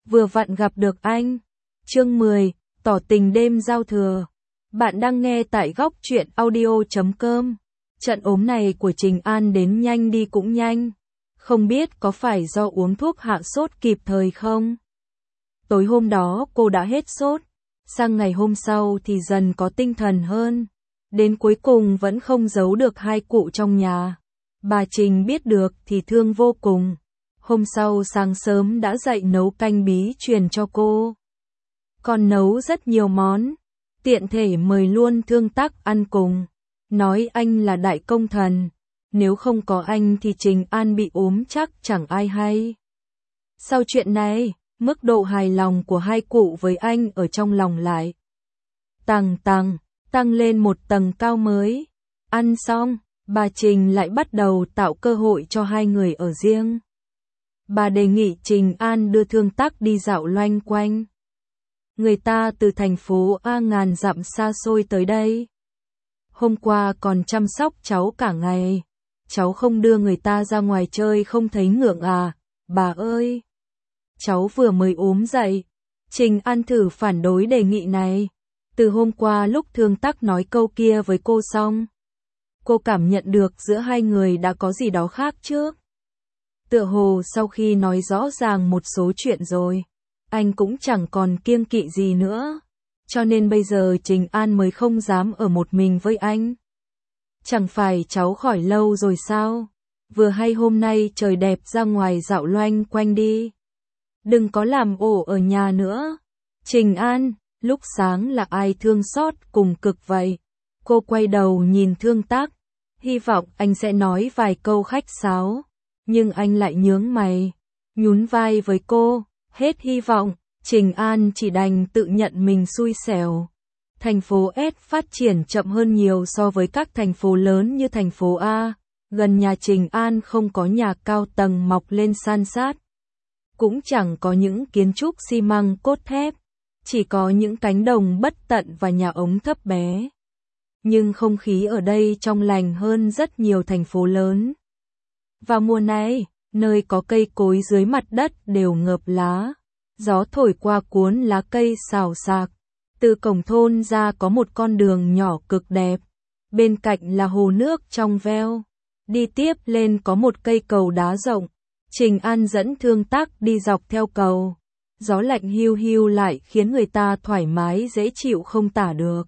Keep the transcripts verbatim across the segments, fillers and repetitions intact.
vừa vặn gặp được anh. Chương mười, tỏ tình đêm giao thừa. Bạn đang nghe tại góc truyện audio chấm com. Trận ốm này của Trình An đến nhanh đi cũng nhanh. Không biết có phải do uống thuốc hạ sốt kịp thời không? Tối hôm đó cô đã hết sốt. Sang ngày hôm sau thì dần có tinh thần hơn. Đến cuối cùng vẫn không giấu được hai cụ trong nhà. Bà Trình biết được thì thương vô cùng. Hôm sau sáng sớm đã dậy nấu canh bí truyền cho cô. Còn nấu rất nhiều món. Tiện thể mời luôn Thương Tắc ăn cùng. Nói anh là đại công thần. Nếu không có anh thì Trình An bị ốm chắc chẳng ai hay. Sau chuyện này, mức độ hài lòng của hai cụ với anh ở trong lòng lại tăng tăng, tăng lên một tầng cao mới. Ăn xong, bà Trình lại bắt đầu tạo cơ hội cho hai người ở riêng. Bà đề nghị Trình An đưa Thương Tắc đi dạo loanh quanh. Người ta từ thành phố A ngàn dặm xa xôi tới đây. Hôm qua còn chăm sóc cháu cả ngày. Cháu không đưa người ta ra ngoài chơi không thấy ngượng à, bà ơi. Cháu vừa mới ốm dậy. Trình An thử phản đối đề nghị này. Từ hôm qua lúc Thương Tắc nói câu kia với cô xong, cô cảm nhận được giữa hai người đã có gì đó khác trước. Tựa hồ sau khi nói rõ ràng một số chuyện rồi, anh cũng chẳng còn kiêng kỵ gì nữa. Cho nên bây giờ Trình An mới không dám ở một mình với anh. Chẳng phải cháu khỏi lâu rồi sao? Vừa hay hôm nay trời đẹp ra ngoài dạo loanh quanh đi. Đừng có làm ổ ở nhà nữa. Trình An, lúc sáng là ai thương xót cùng cực vậy? Cô quay đầu nhìn Thương Tắc, hy vọng anh sẽ nói vài câu khách sáo. Nhưng anh lại nhướng mày, nhún vai với cô, hết hy vọng. Trình An chỉ đành tự nhận mình xui xẻo. Thành phố S phát triển chậm hơn nhiều so với các thành phố lớn như thành phố A. Gần nhà Trình An không có nhà cao tầng mọc lên san sát. Cũng chẳng có những kiến trúc xi măng cốt thép. Chỉ có những cánh đồng bất tận và nhà ống thấp bé. Nhưng không khí ở đây trong lành hơn rất nhiều thành phố lớn. Vào mùa này, nơi có cây cối dưới mặt đất đều ngợp lá. Gió thổi qua cuốn lá cây xào xạc. Từ cổng thôn ra có một con đường nhỏ cực đẹp. Bên cạnh là hồ nước trong veo. Đi tiếp lên có một cây cầu đá rộng. Trình An dẫn Thương Tắc đi dọc theo cầu. Gió lạnh hiu hiu lại khiến người ta thoải mái dễ chịu không tả được.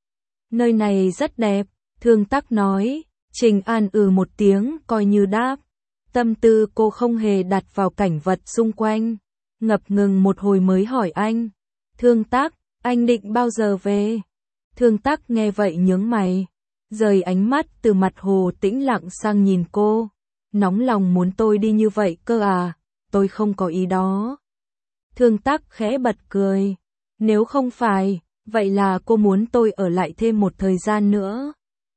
Nơi này rất đẹp, Thương Tắc nói. Trình An ừ một tiếng coi như đáp. Tâm tư cô không hề đặt vào cảnh vật xung quanh. Ngập ngừng một hồi mới hỏi anh. Thương Tắc, anh định bao giờ về? Thương Tắc nghe vậy nhướng mày. Rời ánh mắt từ mặt hồ tĩnh lặng sang nhìn cô. Nóng lòng muốn tôi đi như vậy cơ à? Tôi không có ý đó. Thương Tắc khẽ bật cười. Nếu không phải, vậy là cô muốn tôi ở lại thêm một thời gian nữa.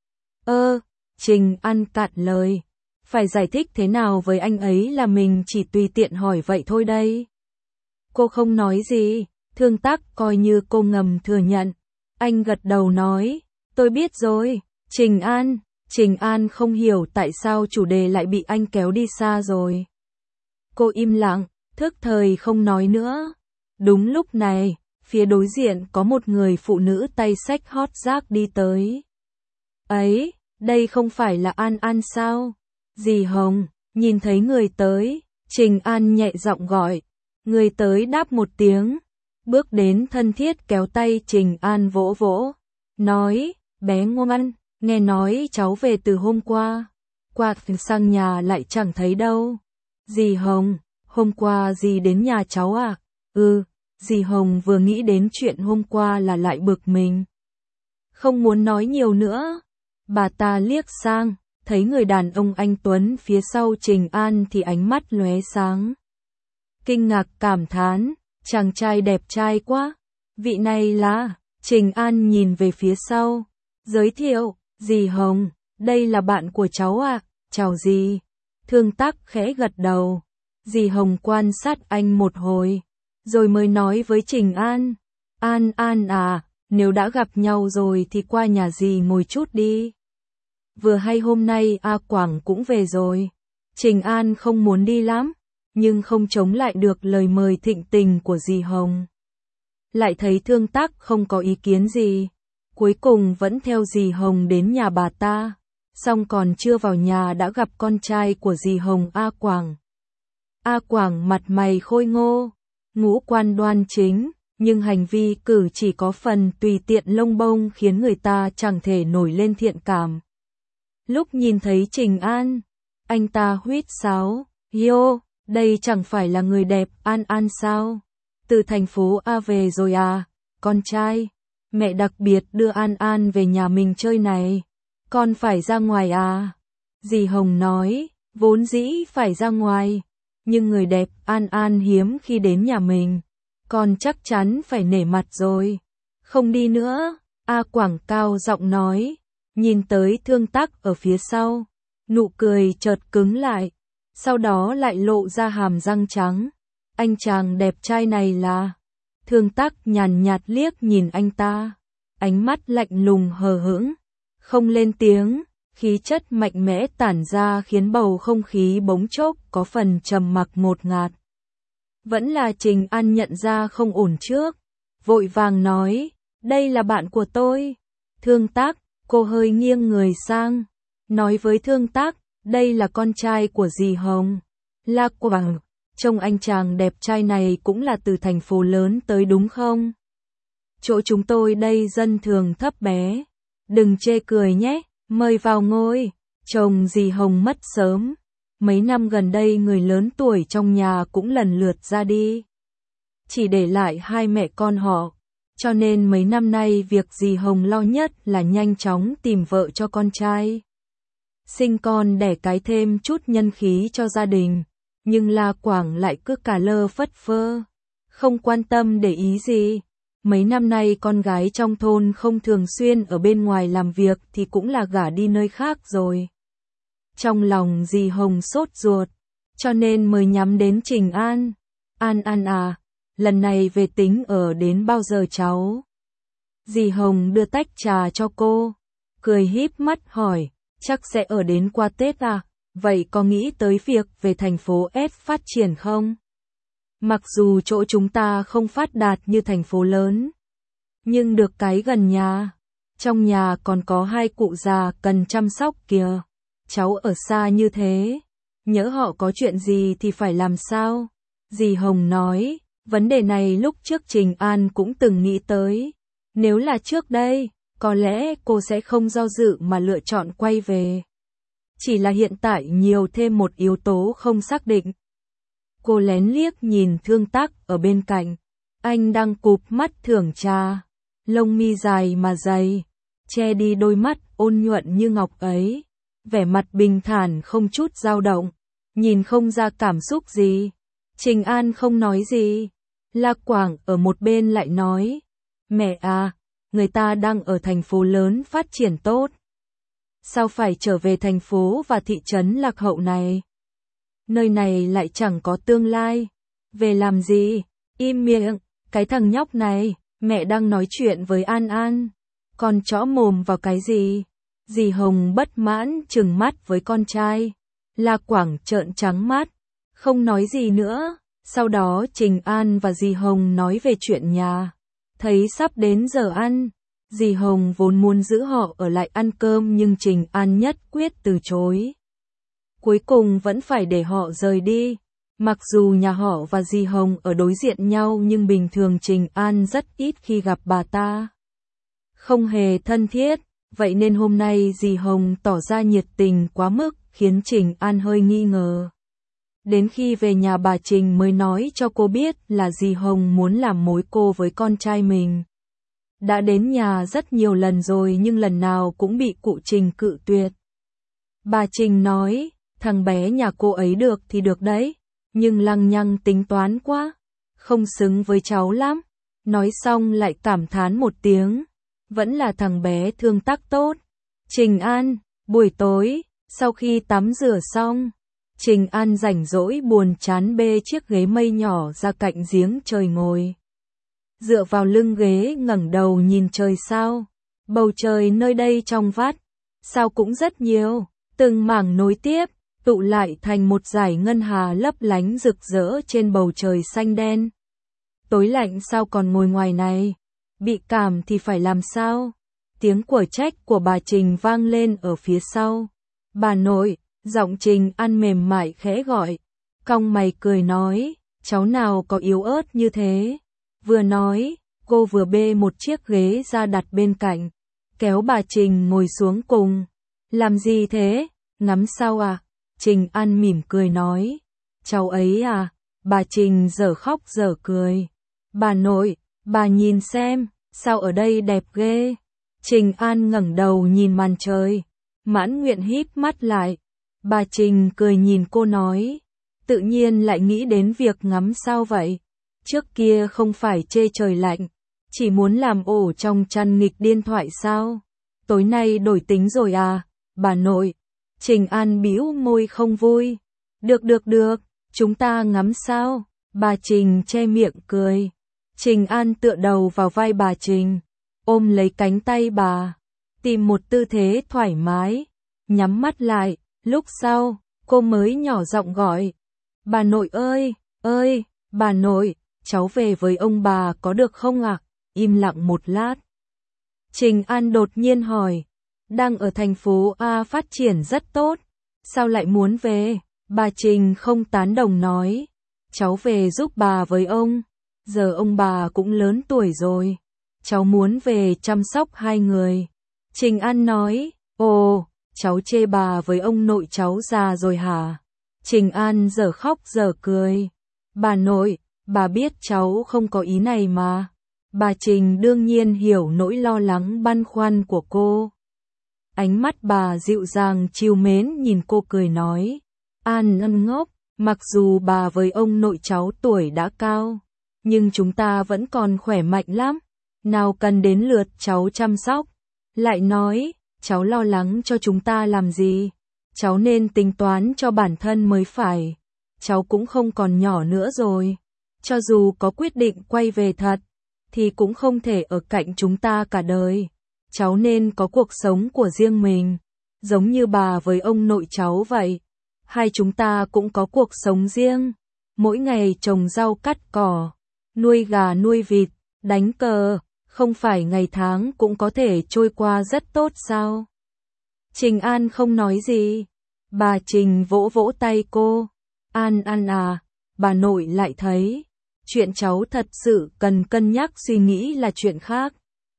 Ơ, Trình An cạn lời. Phải giải thích thế nào với anh ấy là mình chỉ tùy tiện hỏi vậy thôi đây. Cô không nói gì, Thương Tắc coi như cô ngầm thừa nhận. Anh gật đầu nói, tôi biết rồi. Trình An, Trình An không hiểu tại sao chủ đề lại bị anh kéo đi xa rồi. Cô im lặng, thức thời không nói nữa. Đúng lúc này, phía đối diện có một người phụ nữ tay xách hót rác đi tới. Ấy, đây không phải là An An sao? Dì Hồng, nhìn thấy người tới, Trình An nhẹ giọng gọi. Người tới đáp một tiếng, bước đến thân thiết kéo tay Trình An vỗ vỗ. Nói, bé ngoan, nghe nói cháu về từ hôm qua. Qua sang nhà lại chẳng thấy đâu. Dì Hồng, hôm qua dì đến nhà cháu à? Ừ, dì Hồng vừa nghĩ đến chuyện hôm qua là lại bực mình. Không muốn nói nhiều nữa. Bà ta liếc sang, thấy người đàn ông anh tuấn phía sau Trình An thì ánh mắt lóe sáng. Kinh ngạc cảm thán, chàng trai đẹp trai quá. Vị này là, Trình An nhìn về phía sau. Giới thiệu, dì Hồng, đây là bạn của cháu à, chào dì. Thương Tắc khẽ gật đầu. Dì Hồng quan sát anh một hồi, rồi mới nói với Trình An. An An à, nếu đã gặp nhau rồi thì qua nhà dì ngồi chút đi. Vừa hay hôm nay A Quảng cũng về rồi. Trình An không muốn đi lắm, nhưng không chống lại được lời mời thịnh tình của dì Hồng. Lại thấy Thương Tác không có ý kiến gì, cuối cùng vẫn theo dì Hồng đến nhà bà ta, xong còn chưa vào nhà đã gặp con trai của dì Hồng A Quảng. A Quảng mặt mày khôi ngô, ngũ quan đoan chính, nhưng hành vi cử chỉ có phần tùy tiện lông bông khiến người ta chẳng thể nổi lên thiện cảm. Lúc nhìn thấy Trình An, anh ta huýt sáo, "Yo, đây chẳng phải là người đẹp An An sao? Từ thành phố A về rồi à, con trai, mẹ đặc biệt đưa An An về nhà mình chơi này, con phải ra ngoài à?" Dì Hồng nói, vốn dĩ phải ra ngoài, nhưng người đẹp An An hiếm khi đến nhà mình, con chắc chắn phải nể mặt rồi, không đi nữa. A Quảng cao giọng nói, nhìn tới Thương Tác ở phía sau, nụ cười chợt cứng lại, sau đó lại lộ ra hàm răng trắng. Anh chàng đẹp trai này là... Thương Tác nhàn nhạt liếc nhìn anh ta, ánh mắt lạnh lùng hờ hững, không lên tiếng, khí chất mạnh mẽ tản ra khiến bầu không khí bỗng chốc có phần trầm mặc ngột ngạt. Vẫn là Trình An nhận ra không ổn trước, vội vàng nói, đây là bạn của tôi. Thương Tác, cô hơi nghiêng người sang, nói với Thương Tác, đây là con trai của dì Hồng, La Quảng. Trông anh chàng đẹp trai này cũng là từ thành phố lớn tới đúng không? Chỗ chúng tôi đây dân thường thấp bé, đừng chê cười nhé, mời vào ngồi. Chồng dì Hồng mất sớm, mấy năm gần đây người lớn tuổi trong nhà cũng lần lượt ra đi, chỉ để lại hai mẹ con họ, cho nên mấy năm nay việc dì Hồng lo nhất là nhanh chóng tìm vợ cho con trai, sinh con đẻ cái thêm chút nhân khí cho gia đình. Nhưng La Quảng lại cứ cả lơ phất phơ, không quan tâm để ý gì. Mấy năm nay con gái trong thôn không thường xuyên ở bên ngoài làm việc thì cũng là gả đi nơi khác rồi. Trong lòng dì Hồng sốt ruột, cho nên mới nhắm đến Trình An. An An à, lần này về tính ở đến bao giờ cháu? Dì Hồng đưa tách trà cho cô, cười híp mắt hỏi, chắc sẽ ở đến qua Tết à? Vậy có nghĩ tới việc về thành phố S phát triển không? Mặc dù chỗ chúng ta không phát đạt như thành phố lớn, nhưng được cái gần nhà. Trong nhà còn có hai cụ già cần chăm sóc kìa. Cháu ở xa như thế, nhỡ họ có chuyện gì thì phải làm sao? Dì Hồng nói, vấn đề này lúc trước Trình An cũng từng nghĩ tới. Nếu là trước đây, có lẽ cô sẽ không do dự mà lựa chọn quay về. Chỉ là hiện tại nhiều thêm một yếu tố không xác định. Cô lén liếc nhìn Thương Tác ở bên cạnh. Anh đang cụp mắt thưởng trà. Lông mi dài mà dày, che đi đôi mắt ôn nhuận như ngọc ấy. Vẻ mặt bình thản không chút dao động, nhìn không ra cảm xúc gì. Trình An không nói gì. La Quảng ở một bên lại nói. Mẹ à, người ta đang ở thành phố lớn phát triển tốt. Sao phải trở về thành phố và thị trấn lạc hậu này? Nơi này lại chẳng có tương lai. Về làm gì? Im miệng, cái thằng nhóc này, mẹ đang nói chuyện với An An. Con chõ mồm vào cái gì? Dì Hồng bất mãn trừng mắt với con trai. La Quảng trợn trắng mắt, không nói gì nữa. Sau đó Trình An và dì Hồng nói về chuyện nhà. Thấy sắp đến giờ ăn, dì Hồng vốn muốn giữ họ ở lại ăn cơm nhưng Trình An nhất quyết từ chối. Cuối cùng vẫn phải để họ rời đi. Mặc dù nhà họ và dì Hồng ở đối diện nhau nhưng bình thường Trình An rất ít khi gặp bà ta. Không hề thân thiết, vậy nên hôm nay dì Hồng tỏ ra nhiệt tình quá mức khiến Trình An hơi nghi ngờ. Đến khi về nhà bà Trình mới nói cho cô biết là dì Hồng muốn làm mối cô với con trai mình. Đã đến nhà rất nhiều lần rồi nhưng lần nào cũng bị cụ Trình cự tuyệt. Bà Trình nói, thằng bé nhà cô ấy được thì được đấy, nhưng lăng nhăng tính toán quá, không xứng với cháu lắm. Nói xong lại cảm thán một tiếng, vẫn là thằng bé Thương Tác tốt. Trình An, buổi tối, sau khi tắm rửa xong, Trình An rảnh rỗi buồn chán bê chiếc ghế mây nhỏ ra cạnh giếng trời ngồi. Dựa vào lưng ghế ngẩng đầu nhìn trời sao. Bầu trời nơi đây trong vắt, sao cũng rất nhiều, từng mảng nối tiếp, tụ lại thành một dải ngân hà lấp lánh rực rỡ trên bầu trời xanh đen. Tối lạnh sao còn ngồi ngoài này? Bị cảm thì phải làm sao? Tiếng của trách của bà Trình vang lên ở phía sau. Bà nội, giọng Trình An mềm mại khẽ gọi. Cong mày cười nói, cháu nào có yếu ớt như thế. Vừa nói, cô vừa bê một chiếc ghế ra đặt bên cạnh, kéo bà Trình ngồi xuống cùng. Làm gì thế? Ngắm sao à? Trình An mỉm cười nói. Cháu ấy à? Bà Trình dở khóc dở cười. Bà nội, bà nhìn xem, sao ở đây đẹp ghê. Trình An ngẩng đầu nhìn màn trời, mãn nguyện híp mắt lại. Bà Trình cười nhìn cô nói, tự nhiên lại nghĩ đến việc ngắm sao vậy. Trước kia không phải chê trời lạnh, chỉ muốn làm ổ trong chăn nghịch điện thoại sao? Tối nay đổi tính rồi à, bà nội? Trình An bĩu môi không vui. Được được được, chúng ta ngắm sao? Bà Trình che miệng cười. Trình An tựa đầu vào vai bà Trình, ôm lấy cánh tay bà, tìm một tư thế thoải mái, nhắm mắt lại. Lúc sau, cô mới nhỏ giọng gọi. Bà nội ơi, ơi, bà nội, cháu về với ông bà có được không ạ? Im lặng một lát. Trình An đột nhiên hỏi, đang ở thành phố A phát triển rất tốt, sao lại muốn về? Bà Trình không tán đồng nói, cháu về giúp bà với ông, giờ ông bà cũng lớn tuổi rồi, cháu muốn về chăm sóc hai người. Trình An nói, ồ, cháu chê bà với ông nội cháu già rồi hả? Trình An dở khóc dở cười. Bà nội, bà biết cháu không có ý này mà. Bà Trình đương nhiên hiểu nỗi lo lắng băn khoăn của cô. Ánh mắt bà dịu dàng trìu mến nhìn cô cười nói. An ân ngốc, mặc dù bà với ông nội cháu tuổi đã cao, nhưng chúng ta vẫn còn khỏe mạnh lắm. Nào cần đến lượt cháu chăm sóc. Lại nói, cháu lo lắng cho chúng ta làm gì? Cháu nên tính toán cho bản thân mới phải. Cháu cũng không còn nhỏ nữa rồi. Cho dù có quyết định quay về thật, thì cũng không thể ở cạnh chúng ta cả đời. Cháu nên có cuộc sống của riêng mình, giống như bà với ông nội cháu vậy. Hai chúng ta cũng có cuộc sống riêng, mỗi ngày trồng rau cắt cỏ, nuôi gà nuôi vịt, đánh cờ, không phải ngày tháng cũng có thể trôi qua rất tốt sao? Trình An không nói gì. Bà Trình vỗ vỗ tay cô. An An à, bà nội lại thấy, chuyện cháu thật sự cần cân nhắc suy nghĩ là chuyện khác.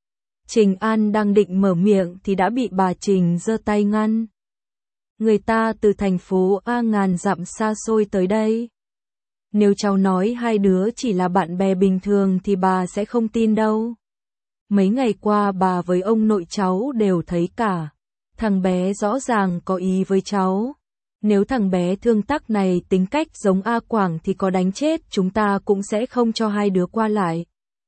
Trình An đang định mở miệng thì đã bị bà Trình giơ tay ngăn. Người ta từ thành phố A ngàn dặm xa xôi tới đây. Nếu cháu nói hai đứa chỉ là bạn bè bình thường thì bà sẽ không tin đâu. Mấy ngày qua bà với ông nội cháu đều thấy cả. Thằng bé rõ ràng có ý với cháu. Nếu thằng bé thương tắc này tính cách giống A Quảng thì có đánh chết chúng ta cũng sẽ không cho hai đứa qua lại.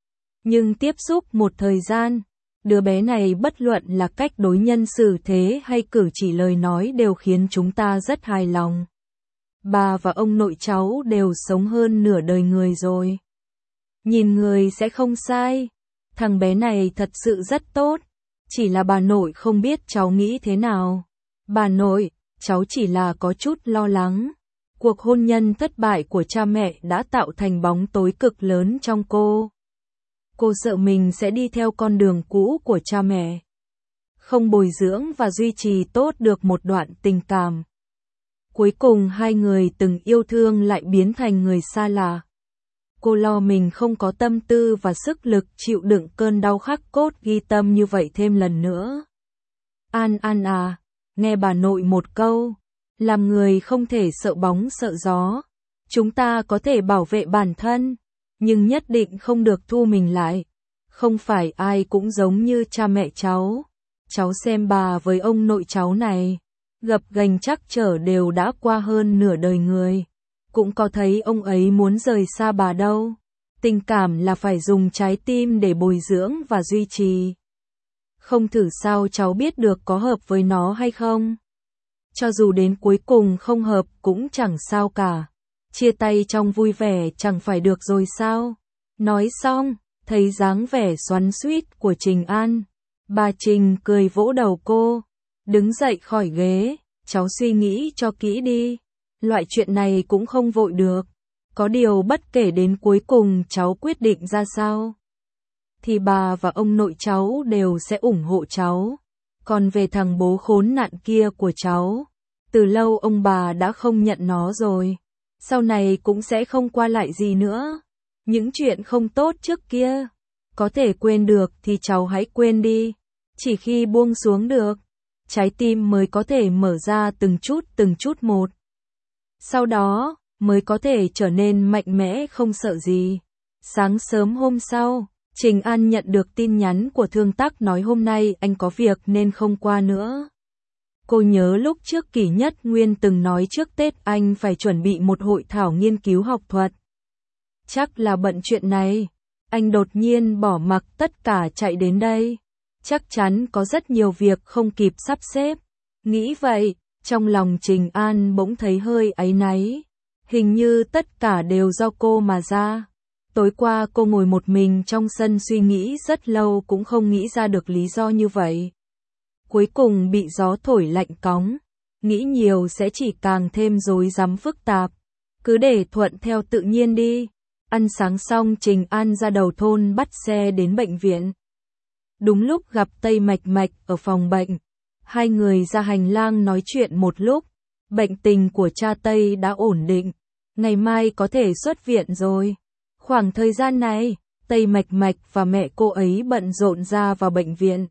Nhưng tiếp xúc một thời gian, đứa bé này bất luận là cách đối nhân xử thế hay cử chỉ lời nói đều khiến chúng ta rất hài lòng. Bà và ông nội cháu đều sống hơn nửa đời người rồi. Nhìn người sẽ không sai. Thằng bé này thật sự rất tốt. Chỉ là bà nội không biết cháu nghĩ thế nào. Bà nội, cháu chỉ là có chút lo lắng. Cuộc hôn nhân thất bại của cha mẹ đã tạo thành bóng tối cực lớn trong cô. Cô sợ mình sẽ đi theo con đường cũ của cha mẹ. Không bồi dưỡng và duy trì tốt được một đoạn tình cảm. Cuối cùng hai người từng yêu thương lại biến thành người xa lạ. Cô lo mình không có tâm tư và sức lực chịu đựng cơn đau khắc cốt ghi tâm như vậy thêm lần nữa. An An à, nghe bà nội một câu, làm người không thể sợ bóng sợ gió. Chúng ta có thể bảo vệ bản thân, nhưng nhất định không được thu mình lại. Không phải ai cũng giống như cha mẹ cháu. Cháu xem bà với ông nội cháu này, gập ghềnh trắc trở đều đã qua hơn nửa đời người. Cũng có thấy ông ấy muốn rời xa bà đâu. Tình cảm là phải dùng trái tim để bồi dưỡng và duy trì. Không thử sao cháu biết được có hợp với nó hay không. Cho dù đến cuối cùng không hợp cũng chẳng sao cả. Chia tay trong vui vẻ chẳng phải được rồi sao. Nói xong, thấy dáng vẻ xoắn xuýt của Trình An. Bà Trình cười vỗ đầu cô, đứng dậy khỏi ghế. cháu suy nghĩ cho kỹ đi. Loại chuyện này cũng không vội được. Có điều bất kể đến cuối cùng cháu quyết định ra sao, thì bà và ông nội cháu đều sẽ ủng hộ cháu. Còn về thằng bố khốn nạn kia của cháu, từ lâu ông bà đã không nhận nó rồi. Sau này cũng sẽ không qua lại gì nữa. Những chuyện không tốt trước kia, có thể quên được thì cháu hãy quên đi. Chỉ khi buông xuống được, trái tim mới có thể mở ra từng chút từng chút một. Sau đó, mới có thể trở nên mạnh mẽ không sợ gì. Sáng sớm hôm sau, Trình An nhận được tin nhắn của Thương Tắc nói hôm nay anh có việc nên không qua nữa. Cô nhớ lúc trước Kỷ Nhất Nguyên từng nói trước Tết anh phải chuẩn bị một hội thảo nghiên cứu học thuật. Chắc là bận chuyện này, anh đột nhiên bỏ mặc tất cả chạy đến đây. Chắc chắn có rất nhiều việc không kịp sắp xếp. Nghĩ vậy, trong lòng Trình An bỗng thấy hơi áy náy. Hình như tất cả đều do cô mà ra. Tối qua cô ngồi một mình trong sân suy nghĩ rất lâu cũng không nghĩ ra được lý do như vậy. Cuối cùng bị gió thổi lạnh cóng. Nghĩ nhiều sẽ chỉ càng thêm rối rắm phức tạp. Cứ để thuận theo tự nhiên đi. Ăn sáng xong Trình An ra đầu thôn bắt xe đến bệnh viện. Đúng lúc gặp Tây Mạch Mạch ở phòng bệnh. Hai người ra hành lang nói chuyện một lúc. Bệnh tình của cha Tây đã ổn định. Ngày mai có thể xuất viện rồi. Khoảng thời gian này, Tây Mạch Mạch và mẹ cô ấy bận rộn ra vào bệnh viện.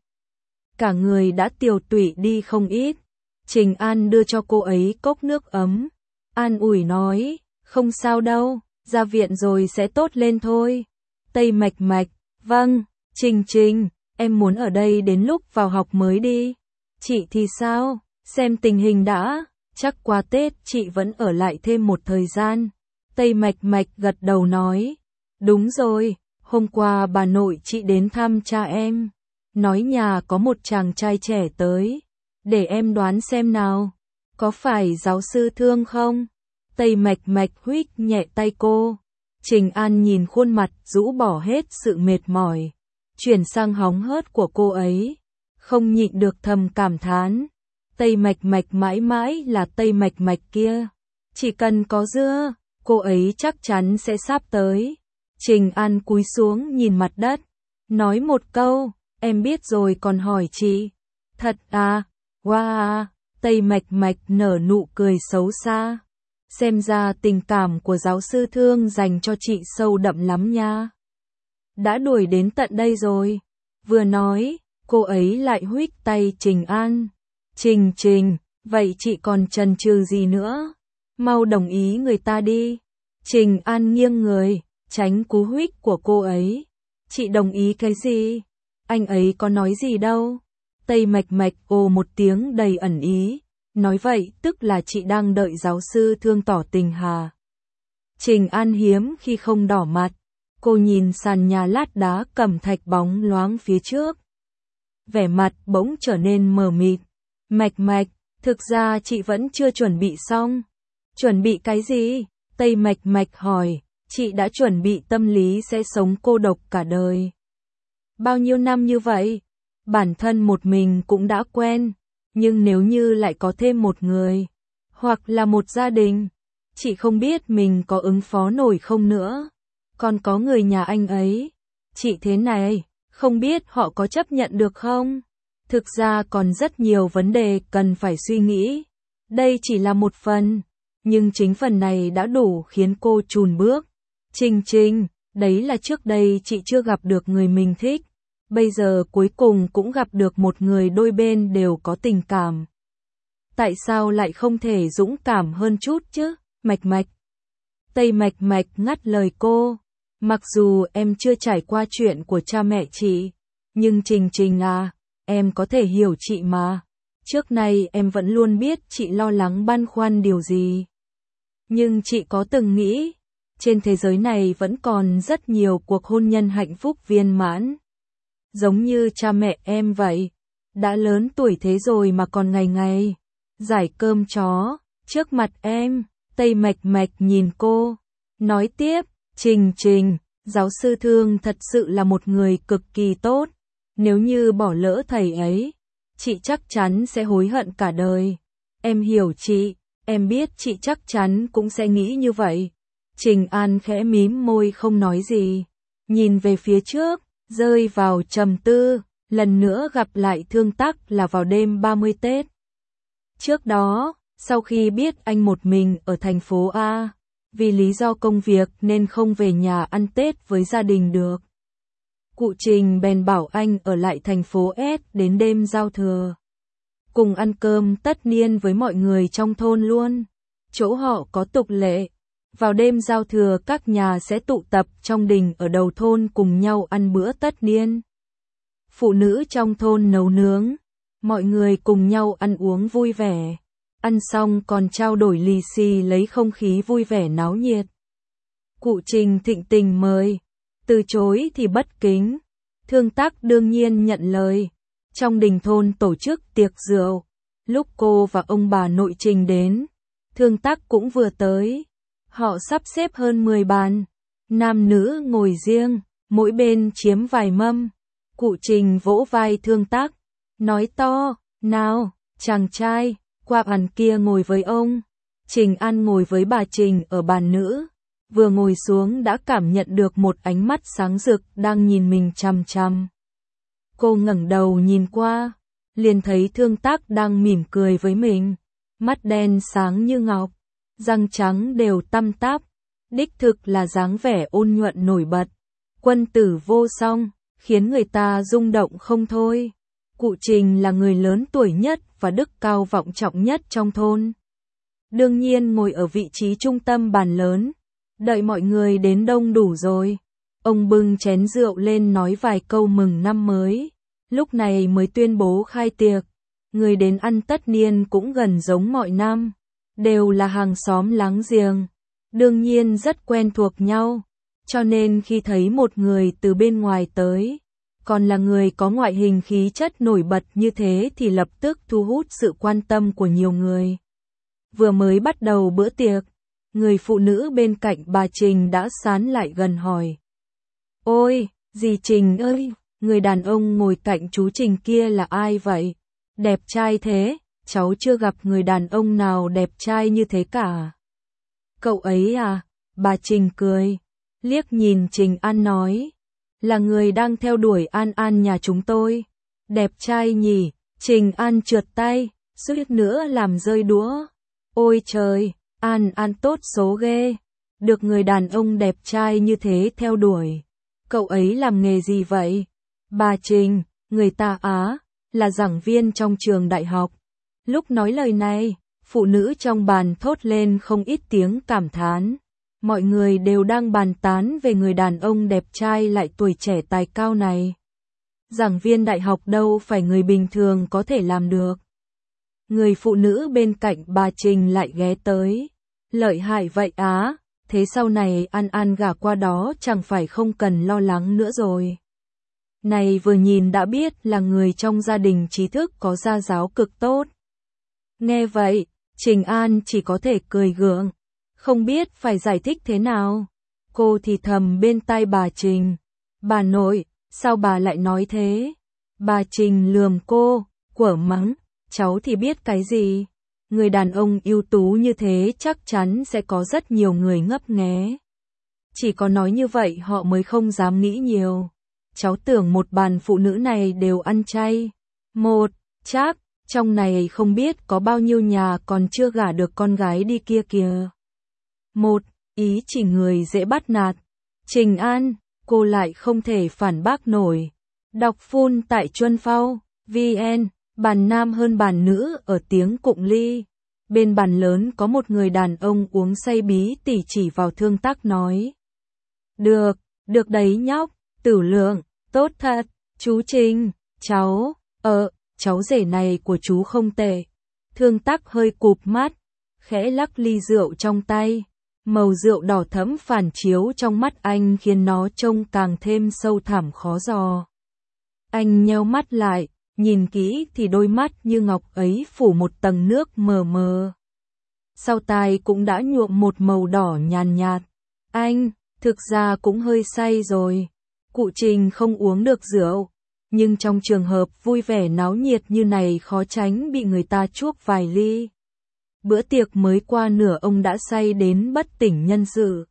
Cả người đã tiều tụy đi không ít. Trình An đưa cho cô ấy cốc nước ấm. An ủi nói, không sao đâu, ra viện rồi sẽ tốt lên thôi. Tây Mạch Mạch, vâng, Trình Trình, em muốn ở đây đến lúc vào học mới đi. Chị thì sao, xem tình hình đã, chắc qua Tết chị vẫn ở lại thêm một thời gian. Tây Mạch Mạch gật đầu nói, đúng rồi, hôm qua bà nội chị đến thăm cha em. Nói nhà có một chàng trai trẻ tới. Để em đoán xem nào. Có phải giáo sư Thương không? Tây Mạch Mạch huých nhẹ tay cô. Trình An nhìn khuôn mặt rũ bỏ hết sự mệt mỏi. Chuyển sang hóng hớt của cô ấy. Không nhịn được thầm cảm thán. Tây Mạch Mạch mãi mãi là Tây Mạch Mạch kia. Chỉ cần có dưa, cô ấy chắc chắn sẽ sắp tới. Trình An cúi xuống nhìn mặt đất. Nói một câu. Em biết rồi còn hỏi chị. Thật à? Wow! Tây Mạch Mạch nở nụ cười xấu xa. Xem ra tình cảm của giáo sư Thương dành cho chị sâu đậm lắm nha. Đã đuổi đến tận đây rồi. Vừa nói, cô ấy lại huých tay Trình An. Trình Trình, vậy chị còn chần chừ gì nữa? Mau đồng ý người ta đi. Trình An nghiêng người, tránh cú huých của cô ấy. Chị đồng ý cái gì? Anh ấy có nói gì đâu. Tây Mạch Mạch ồ một tiếng đầy ẩn ý. Nói vậy tức là chị đang đợi giáo sư Thương tỏ tình hà. Trình An hiếm khi không đỏ mặt. Cô nhìn sàn nhà lát đá cẩm thạch bóng loáng phía trước. Vẻ mặt bỗng trở nên mờ mịt. Mạch Mạch, thực ra chị vẫn chưa chuẩn bị xong. Chuẩn bị cái gì? Tây Mạch Mạch hỏi. Chị đã chuẩn bị tâm lý sẽ sống cô độc cả đời. Bao nhiêu năm như vậy, bản thân một mình cũng đã quen, nhưng nếu như lại có thêm một người, hoặc là một gia đình, chị không biết mình có ứng phó nổi không nữa. Còn có người nhà anh ấy, chị thế này, không biết họ có chấp nhận được không? Thực ra còn rất nhiều vấn đề cần phải suy nghĩ. Đây chỉ là một phần, nhưng chính phần này đã đủ khiến cô chùn bước. Trình Trình, đấy là trước đây chị chưa gặp được người mình thích. Bây giờ cuối cùng cũng gặp được một người đôi bên đều có tình cảm. Tại sao lại không thể dũng cảm hơn chút chứ, Mạch Mạch? Tây Mạch Mạch ngắt lời cô. Mặc dù em chưa trải qua chuyện của cha mẹ chị, nhưng Trình Trình à, em có thể hiểu chị mà. Trước nay em vẫn luôn biết chị lo lắng băn khoăn điều gì. Nhưng chị có từng nghĩ, trên thế giới này vẫn còn rất nhiều cuộc hôn nhân hạnh phúc viên mãn. Giống như cha mẹ em vậy, đã lớn tuổi thế rồi mà còn ngày ngày giải cơm chó trước mặt em. Tây Mạch Mạch nhìn cô, nói tiếp, Trình Trình, giáo sư Thương thật sự là một người cực kỳ tốt. Nếu như bỏ lỡ thầy ấy, chị chắc chắn sẽ hối hận cả đời. Em hiểu chị, em biết chị chắc chắn cũng sẽ nghĩ như vậy. Trình An khẽ mím môi không nói gì, nhìn về phía trước, rơi vào trầm tư, lần nữa gặp lại Thương Tắc là vào đêm ba mươi Tết. Trước đó, sau khi biết anh một mình ở thành phố A, vì lý do công việc nên không về nhà ăn Tết với gia đình được. Cụ Trình bèn bảo anh ở lại thành phố S đến đêm giao thừa. Cùng ăn cơm tất niên với mọi người trong thôn luôn. Chỗ họ có tục lệ. Vào đêm giao thừa các nhà sẽ tụ tập trong đình ở đầu thôn cùng nhau ăn bữa tất niên. Phụ nữ trong thôn nấu nướng. Mọi người cùng nhau ăn uống vui vẻ. Ăn xong còn trao đổi lì xì lấy không khí vui vẻ náo nhiệt. Cụ Trình thịnh tình mời. Từ chối thì bất kính. Thương Tắc đương nhiên nhận lời. Trong đình thôn tổ chức tiệc rượu. Lúc cô và ông bà nội Trình đến, Thương Tắc cũng vừa tới. Họ sắp xếp hơn mười bàn. Nam nữ ngồi riêng, mỗi bên chiếm vài mâm. Cụ Trình vỗ vai Thương Tắc, nói to, nào, chàng trai, qua bàn kia ngồi với ông. Trình An ngồi với bà Trình ở bàn nữ. Vừa ngồi xuống đã cảm nhận được một ánh mắt sáng rực đang nhìn mình chằm chằm. Cô ngẩng đầu nhìn qua, liền thấy Thương Tắc đang mỉm cười với mình. Mắt đen sáng như ngọc, răng trắng đều tăm tắp, đích thực là dáng vẻ ôn nhuận nổi bật. Quân tử vô song, khiến người ta rung động không thôi. Cụ Trình là người lớn tuổi nhất và đức cao vọng trọng nhất trong thôn. Đương nhiên ngồi ở vị trí trung tâm bàn lớn. Đợi mọi người đến đông đủ rồi, ông bưng chén rượu lên nói vài câu mừng năm mới, lúc này mới tuyên bố khai tiệc. Người đến ăn tất niên cũng gần giống mọi năm, đều là hàng xóm láng giềng, đương nhiên rất quen thuộc nhau, cho nên khi thấy một người từ bên ngoài tới, còn là người có ngoại hình khí chất nổi bật như thế thì lập tức thu hút sự quan tâm của nhiều người. Vừa mới bắt đầu bữa tiệc, người phụ nữ bên cạnh bà Trình đã sán lại gần hỏi. Ôi, dì Trình ơi, người đàn ông ngồi cạnh chú Trình kia là ai vậy? Đẹp trai thế, cháu chưa gặp người đàn ông nào đẹp trai như thế cả. Cậu ấy à? Bà Trình cười, liếc nhìn Trình An nói. Là người đang theo đuổi An An nhà chúng tôi. Đẹp trai nhỉ? Trình An trượt tay, suýt nữa làm rơi đũa. Ôi trời! An An tốt số ghê, được người đàn ông đẹp trai như thế theo đuổi. Cậu ấy làm nghề gì vậy? Bà Trình, người ta á, là giảng viên trong trường đại học. Lúc nói lời này, phụ nữ trong bàn thốt lên không ít tiếng cảm thán. Mọi người đều đang bàn tán về người đàn ông đẹp trai lại tuổi trẻ tài cao này. Giảng viên đại học đâu phải người bình thường có thể làm được. Người phụ nữ bên cạnh bà Trình lại ghé tới. Lợi hại vậy á, thế sau này An An gả qua đó chẳng phải không cần lo lắng nữa rồi. Này vừa nhìn đã biết là người trong gia đình trí thức có gia giáo cực tốt. Nghe vậy, Trình An chỉ có thể cười gượng, không biết phải giải thích thế nào. Cô thì thầm bên tai bà Trình. Bà nội, sao bà lại nói thế? Bà Trình lườm cô, quở mắng. Cháu thì biết cái gì, người đàn ông ưu tú như thế chắc chắn sẽ có rất nhiều người ngấp nghé. Chỉ có nói như vậy họ mới không dám nghĩ nhiều. Cháu tưởng một bàn phụ nữ này đều ăn chay. Một, chắc, trong này không biết có bao nhiêu nhà còn chưa gả được con gái đi kia kìa. Một, ý chỉ người dễ bắt nạt. Trình An, cô lại không thể phản bác nổi. Đọc full tại Chuân Phao, vn. Bàn nam hơn bàn nữ ở tiếng Cụng Ly. Bên bàn lớn có một người đàn ông uống say bí tỉ chỉ vào Thương Tắc nói. Được, được đấy nhóc, Tử Lượng, tốt thật, chú Trình, cháu, ờ, cháu rể này của chú không tệ. Thương Tắc hơi cụp mắt, khẽ lắc ly rượu trong tay. Màu rượu đỏ thẫm phản chiếu trong mắt anh khiến nó trông càng thêm sâu thẳm khó dò. Anh nheo mắt lại. Nhìn kỹ thì đôi mắt như ngọc ấy phủ một tầng nước mờ mờ. Sau tai cũng đã nhuộm một màu đỏ nhàn nhạt. Anh, thực ra cũng hơi say rồi. Cụ Trình không uống được rượu. Nhưng trong trường hợp vui vẻ náo nhiệt như này khó tránh bị người ta chuốc vài ly. Bữa tiệc mới qua nửa ông đã say đến bất tỉnh nhân sự.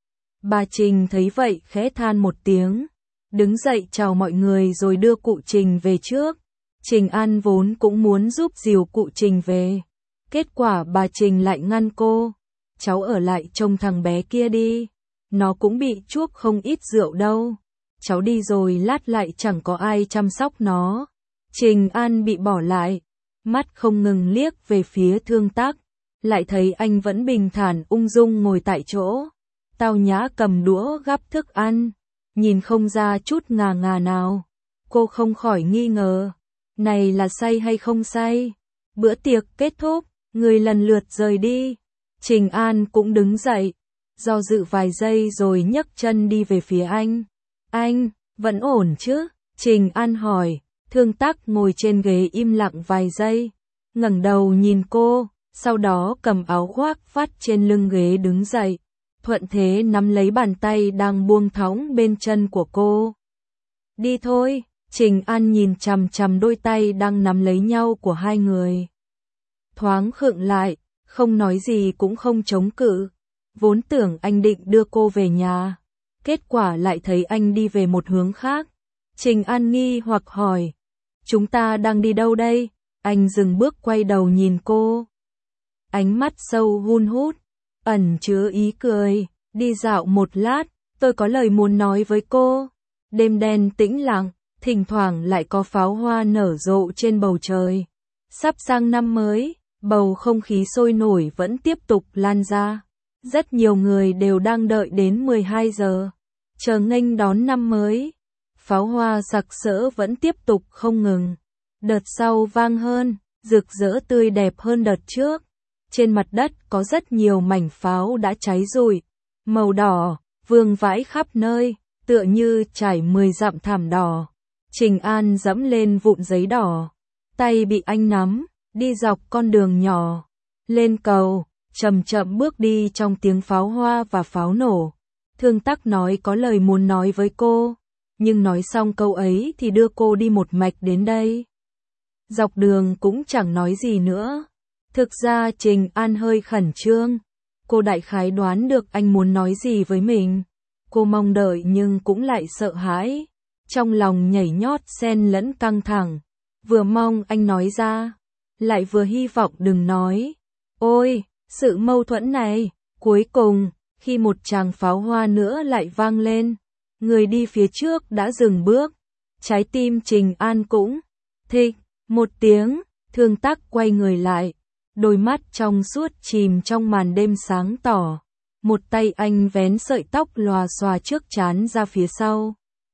Bà Trình thấy vậy khẽ than một tiếng, đứng dậy chào mọi người rồi đưa cụ Trình về trước. Trình An vốn cũng muốn giúp dìu cụ Trình về. Kết quả bà Trình lại ngăn cô. Cháu ở lại trông thằng bé kia đi. Nó cũng bị chuốc không ít rượu đâu. Cháu đi rồi lát lại chẳng có ai chăm sóc nó. Trình An bị bỏ lại. Mắt không ngừng liếc về phía Thương Tắc. Lại thấy anh vẫn bình thản ung dung ngồi tại chỗ. Tao nhã cầm đũa gắp thức ăn. Nhìn không ra chút ngà ngà nào. Cô không khỏi nghi ngờ. Này là say hay không say? Bữa tiệc kết thúc, người lần lượt rời đi. Trình An cũng đứng dậy, do dự vài giây rồi nhấc chân đi về phía anh. Anh, vẫn ổn chứ? Trình An hỏi. Thương Tắc ngồi trên ghế im lặng vài giây, ngẩng đầu nhìn cô, sau đó cầm áo khoác vắt trên lưng ghế đứng dậy, thuận thế nắm lấy bàn tay đang buông thõng bên chân của cô. Đi thôi. Trình An nhìn chằm chằm đôi tay đang nắm lấy nhau của hai người. Thoáng khựng lại, không nói gì cũng không chống cự. Vốn tưởng anh định đưa cô về nhà. Kết quả lại thấy anh đi về một hướng khác. Trình An nghi hoặc hỏi. Chúng ta đang đi đâu đây? Anh dừng bước quay đầu nhìn cô. Ánh mắt sâu hun hút, ẩn chứa ý cười. Đi dạo một lát, tôi có lời muốn nói với cô. Đêm đen tĩnh lặng. Thỉnh thoảng lại có pháo hoa nở rộ trên bầu trời. Sắp sang năm mới, bầu không khí sôi nổi vẫn tiếp tục lan ra. Rất nhiều người đều đang đợi đến mười hai giờ, chờ nghênh đón năm mới. Pháo hoa sặc sỡ vẫn tiếp tục không ngừng. Đợt sau vang hơn, rực rỡ tươi đẹp hơn đợt trước. Trên mặt đất có rất nhiều mảnh pháo đã cháy rụi, màu đỏ, vương vãi khắp nơi, tựa như trải mười dặm thảm đỏ. Trình An dẫm lên vụn giấy đỏ, tay bị anh nắm, đi dọc con đường nhỏ, lên cầu, chậm chậm bước đi trong tiếng pháo hoa và pháo nổ. Thương Tắc nói có lời muốn nói với cô, nhưng nói xong câu ấy thì đưa cô đi một mạch đến đây. Dọc đường cũng chẳng nói gì nữa. Thực ra Trình An hơi khẩn trương, cô đại khái đoán được anh muốn nói gì với mình. Cô mong đợi nhưng cũng lại sợ hãi. Trong lòng nhảy nhót xen lẫn căng thẳng, vừa mong anh nói ra, lại vừa hy vọng đừng nói. Ôi, sự mâu thuẫn này, cuối cùng, khi một tràng pháo hoa nữa lại vang lên, người đi phía trước đã dừng bước, trái tim Trình An cũng thịch một tiếng. Thương Tắc quay người lại, đôi mắt trong suốt chìm trong màn đêm sáng tỏ, một tay anh vén sợi tóc lòa xòa trước trán ra phía sau.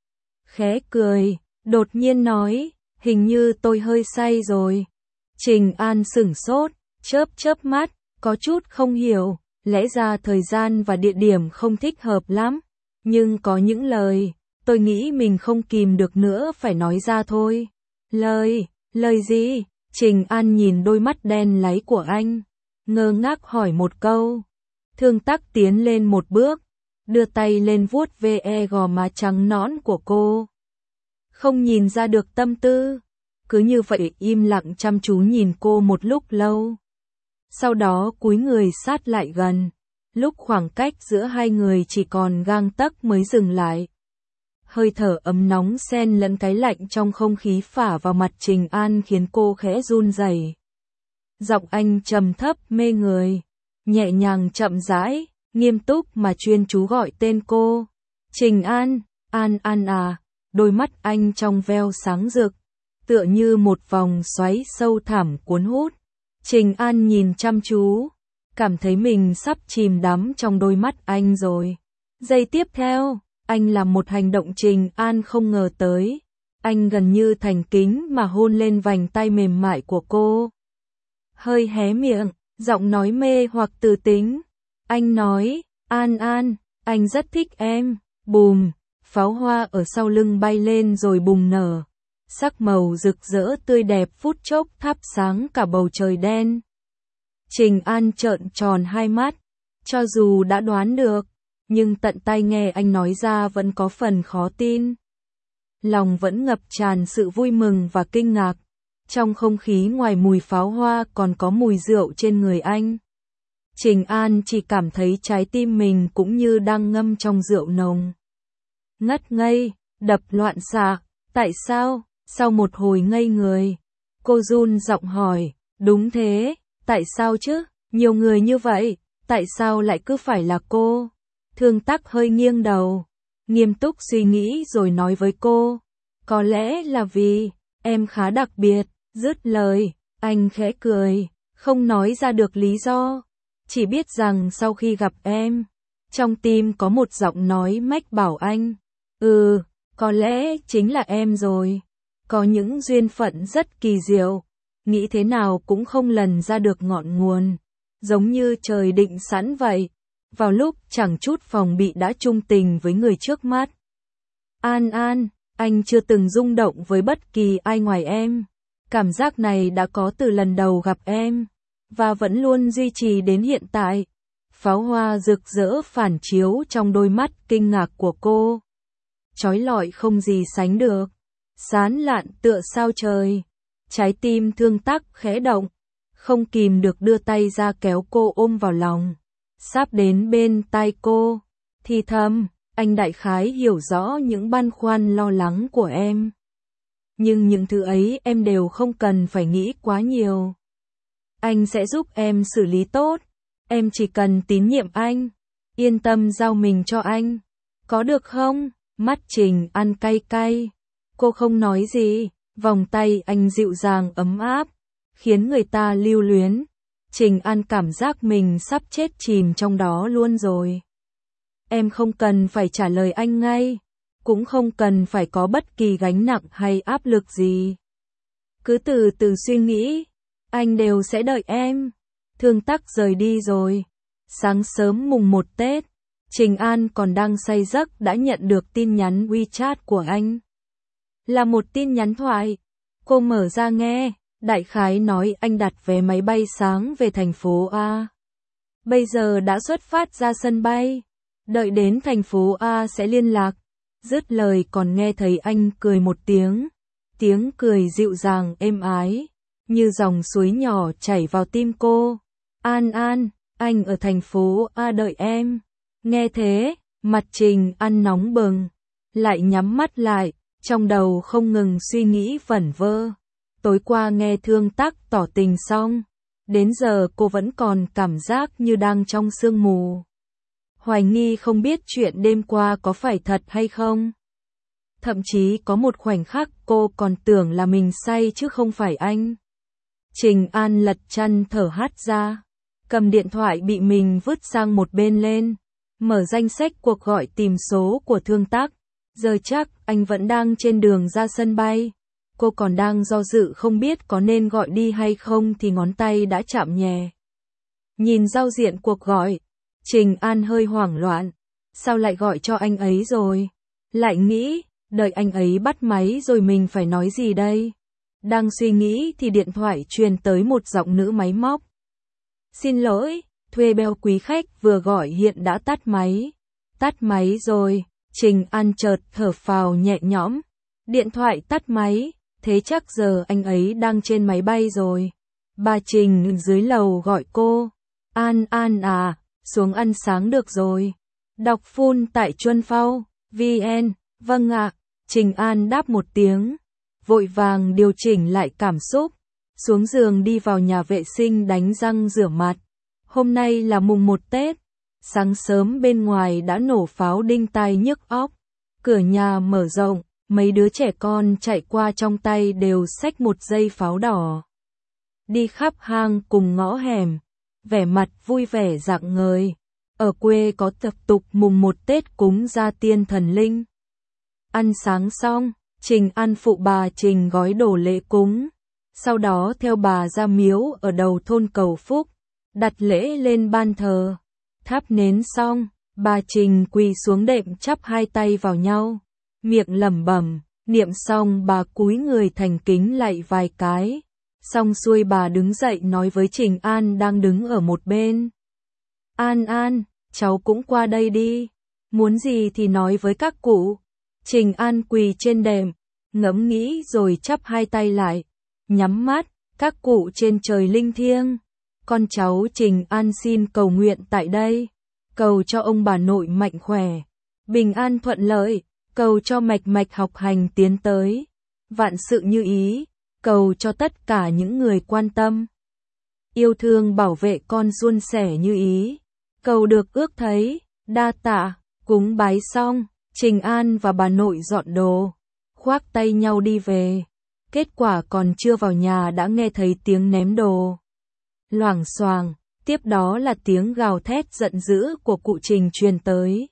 Khẽ cười, đột nhiên nói, hình như tôi hơi say rồi. Trình An sửng sốt, chớp chớp mắt, có chút không hiểu, lẽ ra thời gian và địa điểm không thích hợp lắm, nhưng có những lời, tôi nghĩ mình không kìm được nữa phải nói ra thôi. Lời, lời gì? Trình An nhìn đôi mắt đen láy của anh, ngơ ngác hỏi một câu. Thương Tắc tiến lên một bước, đưa tay lên vuốt ve gò má trắng nõn của cô. Không nhìn ra được tâm tư, cứ như vậy im lặng chăm chú nhìn cô một lúc lâu. Sau đó cúi người sát lại gần, lúc khoảng cách giữa hai người chỉ còn gang tấc mới dừng lại. Hơi thở ấm nóng xen lẫn cái lạnh trong không khí phả vào mặt Trình An khiến cô khẽ run rẩy. Giọng anh trầm thấp mê người, nhẹ nhàng chậm rãi, nghiêm túc mà chuyên chú gọi tên cô. Trình An, An An à, đôi mắt anh trong veo sáng rực, tựa như một vòng xoáy sâu thẳm cuốn hút. Trình An nhìn chăm chú, cảm thấy mình sắp chìm đắm trong đôi mắt anh rồi. Giây tiếp theo, anh làm một hành động Trình An không ngờ tới. Anh gần như thành kính mà hôn lên vành tay mềm mại của cô. Hơi hé miệng, giọng nói mê hoặc từ tính. Anh nói, An An, anh rất thích em. Bùm, pháo hoa ở sau lưng bay lên rồi bùng nở. Sắc màu rực rỡ tươi đẹp phút chốc thắp sáng cả bầu trời đen. Trình An trợn tròn hai mắt, cho dù đã đoán được, nhưng tận tai nghe anh nói ra vẫn có phần khó tin. Lòng vẫn ngập tràn sự vui mừng và kinh ngạc. Trong không khí ngoài mùi pháo hoa còn có mùi rượu trên người anh. Trình An chỉ cảm thấy trái tim mình cũng như đang ngâm trong rượu nồng. Ngất ngây, đập loạn xạ, tại sao? Sau một hồi ngây người, cô run giọng hỏi, đúng thế, tại sao chứ? Nhiều người như vậy, tại sao lại cứ phải là cô? Thương Tắc hơi nghiêng đầu, nghiêm túc suy nghĩ rồi nói với cô, có lẽ là vì em khá đặc biệt. Dứt lời, anh khẽ cười, không nói ra được lý do, chỉ biết rằng sau khi gặp em, trong tim có một giọng nói mách bảo anh, ừ, có lẽ chính là em rồi. Có những duyên phận rất kỳ diệu, nghĩ thế nào cũng không lần ra được ngọn nguồn, giống như trời định sẵn vậy, vào lúc chẳng chút phòng bị đã chung tình với người trước mắt. An An, anh chưa từng rung động với bất kỳ ai ngoài em. Cảm giác này đã có từ lần đầu gặp em, và vẫn luôn duy trì đến hiện tại. Pháo hoa rực rỡ phản chiếu trong đôi mắt kinh ngạc của cô. Chói lọi không gì sánh được, sán lạn tựa sao trời. Trái tim Thương Tắc khẽ động, không kìm được đưa tay ra kéo cô ôm vào lòng. Sắp đến bên tai cô, thì thầm, anh đại khái hiểu rõ những băn khoăn lo lắng của em. Nhưng những thứ ấy em đều không cần phải nghĩ quá nhiều. Anh sẽ giúp em xử lý tốt. Em chỉ cần tín nhiệm anh. Yên tâm giao mình cho anh. Có được không? Mắt Trình An cay cay. Cô không nói gì. Vòng tay anh dịu dàng ấm áp, khiến người ta lưu luyến. Trình An cảm giác mình sắp chết chìm trong đó luôn rồi. Em không cần phải trả lời anh ngay. Cũng không cần phải có bất kỳ gánh nặng hay áp lực gì. Cứ từ từ suy nghĩ, anh đều sẽ đợi em. Thương Tắc rời đi rồi. Sáng sớm mùng một Tết, Trình An còn đang say giấc đã nhận được tin nhắn WeChat của anh. Là một tin nhắn thoại. Cô mở ra nghe, đại khái nói anh đặt vé máy bay sáng về thành phố A. Bây giờ đã xuất phát ra sân bay. Đợi đến thành phố A sẽ liên lạc. Dứt lời còn nghe thấy anh cười một tiếng. Tiếng cười dịu dàng êm ái, như dòng suối nhỏ chảy vào tim cô. An An, anh ở thành phố A đợi em. Nghe thế, mặt Trình An nóng bừng, lại nhắm mắt lại, trong đầu không ngừng suy nghĩ vẩn vơ. Tối qua nghe Thương Tắc tỏ tình xong, đến giờ cô vẫn còn cảm giác như đang trong sương mù. Hoài nghi không biết chuyện đêm qua có phải thật hay không. Thậm chí có một khoảnh khắc cô còn tưởng là mình say chứ không phải anh. Trình An lật chăn thở hắt ra, cầm điện thoại bị mình vứt sang một bên lên, mở danh sách cuộc gọi tìm số của Thương Tắc. Giờ chắc anh vẫn đang trên đường ra sân bay. Cô còn đang do dự không biết có nên gọi đi hay không thì ngón tay đã chạm nhẹ. Nhìn giao diện cuộc gọi, Trình An hơi hoảng loạn. Sao lại gọi cho anh ấy rồi? Lại nghĩ, đợi anh ấy bắt máy rồi mình phải nói gì đây? Đang suy nghĩ thì điện thoại truyền tới một giọng nữ máy móc. Xin lỗi, thuê beo quý khách vừa gọi hiện đã tắt máy. Tắt máy rồi, Trình An chợt thở phào nhẹ nhõm. Điện thoại tắt máy, thế chắc giờ anh ấy đang trên máy bay rồi. Bà Trình dưới lầu gọi cô. An An à, xuống ăn sáng được rồi. Đọc full tại Chuân Phao, vn, vâng ạ. Trình An đáp một tiếng, vội vàng điều chỉnh lại cảm xúc, xuống giường đi vào nhà vệ sinh đánh răng rửa mặt. Hôm nay là mùng một Tết, sáng sớm bên ngoài đã nổ pháo đinh tai nhức óc. Cửa nhà mở rộng, mấy đứa trẻ con chạy qua trong tay đều xách một dây pháo đỏ. Đi khắp hang cùng ngõ hẻm, vẻ mặt vui vẻ rạng ngời. Ở quê có tập tục mùng một Tết cúng gia tiên thần linh. Ăn sáng xong, Trình An phụ bà Trình gói đồ lễ cúng. Sau đó theo bà ra miếu ở đầu thôn cầu phúc, đặt lễ lên ban thờ. Thắp nến xong, bà Trình quỳ xuống đệm chắp hai tay vào nhau, miệng lẩm bẩm, niệm xong bà cúi người thành kính lạy vài cái. Xong xuôi bà đứng dậy nói với Trình An đang đứng ở một bên. An An, cháu cũng qua đây đi. Muốn gì thì nói với các cụ. Trình An quỳ trên đệm, ngẫm nghĩ rồi chắp hai tay lại. nhắm mắt, các cụ trên trời linh thiêng. Con cháu Trình An xin cầu nguyện tại đây, cầu cho ông bà nội mạnh khỏe, bình an thuận lợi, cầu cho mạch mạch học hành tiến tới, vạn sự như ý, cầu cho tất cả những người quan tâm, yêu thương bảo vệ con suôn sẻ như ý, cầu được ước thấy, đa tạ. Cúng bái xong, Trình An và bà nội dọn đồ, khoác tay nhau đi về. Kết quả còn chưa vào nhà đã nghe thấy tiếng ném đồ loảng xoảng, tiếp đó là tiếng gào thét giận dữ của cụ Trình truyền tới.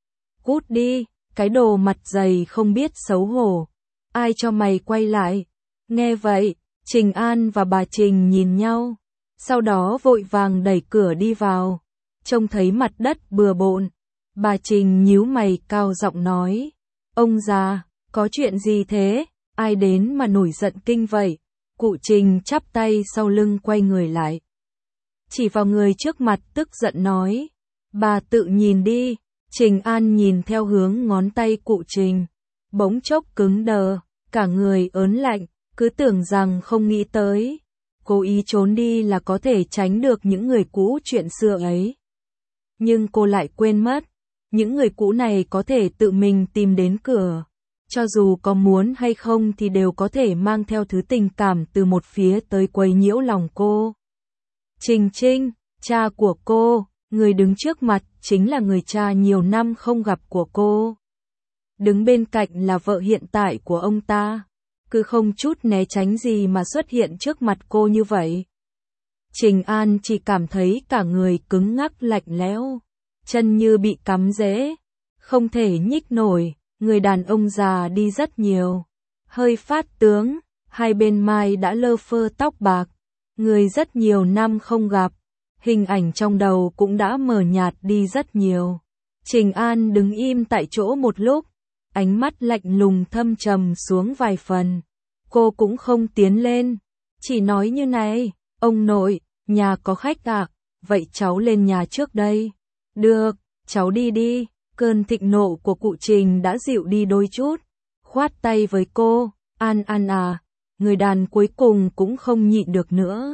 Cút đi, cái đồ mặt dày không biết xấu hổ, ai cho mày quay lại. Nghe vậy, Trình An và bà Trình nhìn nhau, sau đó vội vàng đẩy cửa đi vào, trông thấy mặt đất bừa bộn. Bà Trình nhíu mày cao giọng nói, ông già, có chuyện gì thế, ai đến mà nổi giận kinh vậy? Cụ Trình chắp tay sau lưng quay người lại, chỉ vào người trước mặt tức giận nói, bà tự nhìn đi. Trình An nhìn theo hướng ngón tay cụ Trình, bỗng chốc cứng đờ, cả người ớn lạnh, cứ tưởng rằng không nghĩ tới, cố ý trốn đi là có thể tránh được những người cũ chuyện xưa ấy. Nhưng cô lại quên mất, những người cũ này có thể tự mình tìm đến cửa, cho dù có muốn hay không thì đều có thể mang theo thứ tình cảm từ một phía tới quấy nhiễu lòng cô. Trình Trinh, cha của cô, người đứng trước mặt chính là người cha nhiều năm không gặp của cô. Đứng bên cạnh là vợ hiện tại của ông ta, cứ không chút né tránh gì mà xuất hiện trước mặt cô như vậy. Trình An chỉ cảm thấy cả người cứng ngắc lạnh lẽo, chân như bị cắm rễ, không thể nhích nổi. Người đàn ông già đi rất nhiều, hơi phát tướng, hai bên mai đã lơ phơ tóc bạc, người rất nhiều năm không gặp, hình ảnh trong đầu cũng đã mờ nhạt đi rất nhiều. Trình An đứng im tại chỗ một lúc, ánh mắt lạnh lùng thâm trầm xuống vài phần. Cô cũng không tiến lên, chỉ nói như này, ông nội, nhà có khách à, vậy cháu lên nhà trước đây. Được, cháu đi đi. Cơn thịnh nộ của cụ Trình đã dịu đi đôi chút, khoát tay với cô, An An à, người đàn cuối cùng cũng không nhịn được nữa.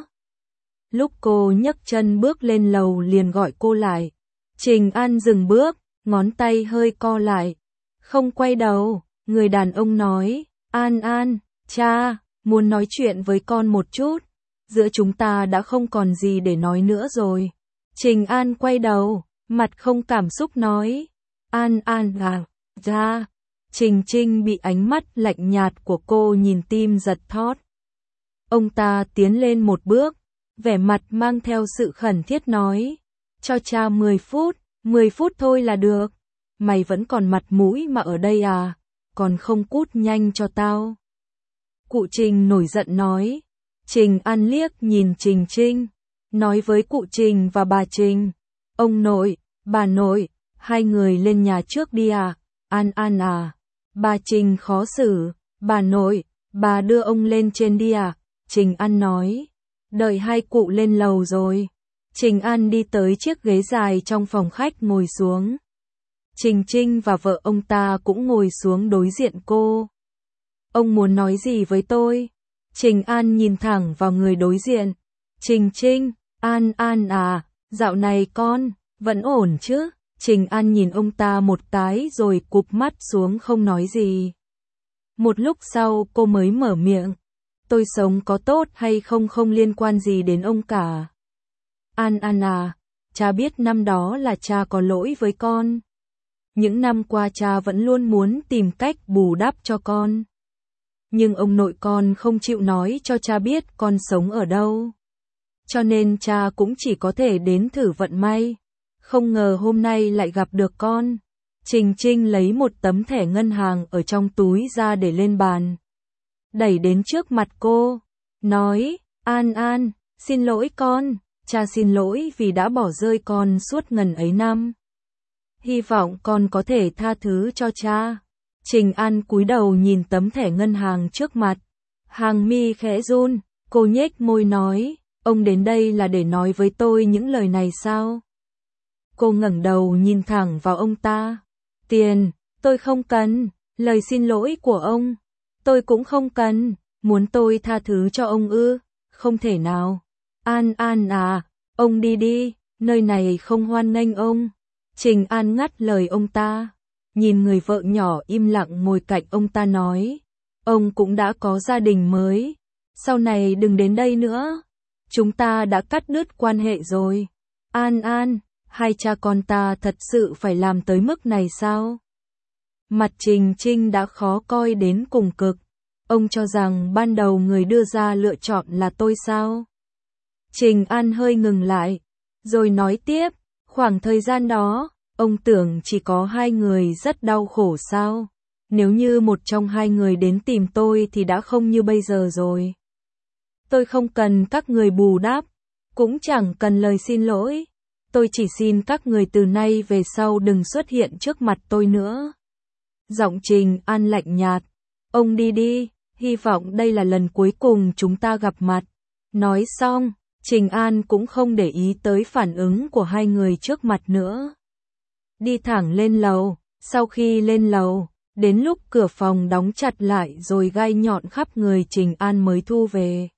Lúc cô nhấc chân bước lên lầu liền gọi cô lại. Trình An dừng bước, ngón tay hơi co lại, không quay đầu. Người đàn ông nói, An An, cha, muốn nói chuyện với con một chút, giữa chúng ta đã không còn gì để nói nữa rồi. Trình An quay đầu, mặt không cảm xúc nói, An An à, ra. Trình Trinh bị ánh mắt lạnh nhạt của cô nhìn tim giật thót. Ông ta tiến lên một bước, vẻ mặt mang theo sự khẩn thiết nói, cho cha mười phút, mười phút thôi là được. Mày vẫn còn mặt mũi mà ở đây à, còn không cút nhanh cho tao. Cụ Trình nổi giận nói. Trình An liếc nhìn Trình Trinh, nói với cụ Trình và bà Trình, ông nội, bà nội, hai người lên nhà trước đi à, An An à. Bà Trình khó xử, bà nội, bà đưa ông lên trên đi à. Trình An nói, đợi hai cụ lên lầu rồi. Trình An đi tới chiếc ghế dài trong phòng khách ngồi xuống. Trình Trinh và vợ ông ta cũng ngồi xuống đối diện cô. Ông muốn nói gì với tôi? Trình An nhìn thẳng vào người đối diện. Trình Trinh, An An à, dạo này con, vẫn ổn chứ? Trình An nhìn ông ta một cái rồi cụp mắt xuống không nói gì. Một lúc sau cô mới mở miệng. Tôi sống có tốt hay không không liên quan gì đến ông cả. An An à, cha biết năm đó là cha có lỗi với con. Những năm qua cha vẫn luôn muốn tìm cách bù đắp cho con. Nhưng ông nội con không chịu nói cho cha biết con sống ở đâu. Cho nên cha cũng chỉ có thể đến thử vận may. Không ngờ hôm nay lại gặp được con. Trình Trinh lấy một tấm thẻ ngân hàng ở trong túi ra để lên bàn. Đẩy đến trước mặt cô. Nói, An An, xin lỗi con. Cha xin lỗi vì đã bỏ rơi con suốt ngần ấy năm. Hy vọng con có thể tha thứ cho cha. Trình An cúi đầu nhìn tấm thẻ ngân hàng trước mặt. Hàng mi khẽ run, cô nhếch môi nói, ông đến đây là để nói với tôi những lời này sao? Cô ngẩng đầu nhìn thẳng vào ông ta. Tiền, tôi không cần. Lời xin lỗi của ông, tôi cũng không cần. Muốn tôi tha thứ cho ông ư? Không thể nào. An An à, ông đi đi, nơi này không hoan nghênh ông. Trình An ngắt lời ông ta, nhìn người vợ nhỏ im lặng ngồi cạnh ông ta nói, ông cũng đã có gia đình mới, sau này đừng đến đây nữa. Chúng ta đã cắt đứt quan hệ rồi. An An, hai cha con ta thật sự phải làm tới mức này sao? Mặt Trình Trinh đã khó coi đến cùng cực. Ông cho rằng ban đầu người đưa ra lựa chọn là tôi sao? Trình An hơi ngừng lại, rồi nói tiếp, khoảng thời gian đó, ông tưởng chỉ có hai người rất đau khổ sao? Nếu như một trong hai người đến tìm tôi thì đã không như bây giờ rồi. Tôi không cần các người bù đắp, cũng chẳng cần lời xin lỗi. Tôi chỉ xin các người từ nay về sau đừng xuất hiện trước mặt tôi nữa. Giọng Trình An lạnh nhạt, ông đi đi, hy vọng đây là lần cuối cùng chúng ta gặp mặt. Nói xong, Trình An cũng không để ý tới phản ứng của hai người trước mặt nữa. Đi thẳng lên lầu, sau khi lên lầu, đến lúc cửa phòng đóng chặt lại rồi gai nhọn khắp người Trình An mới thu về.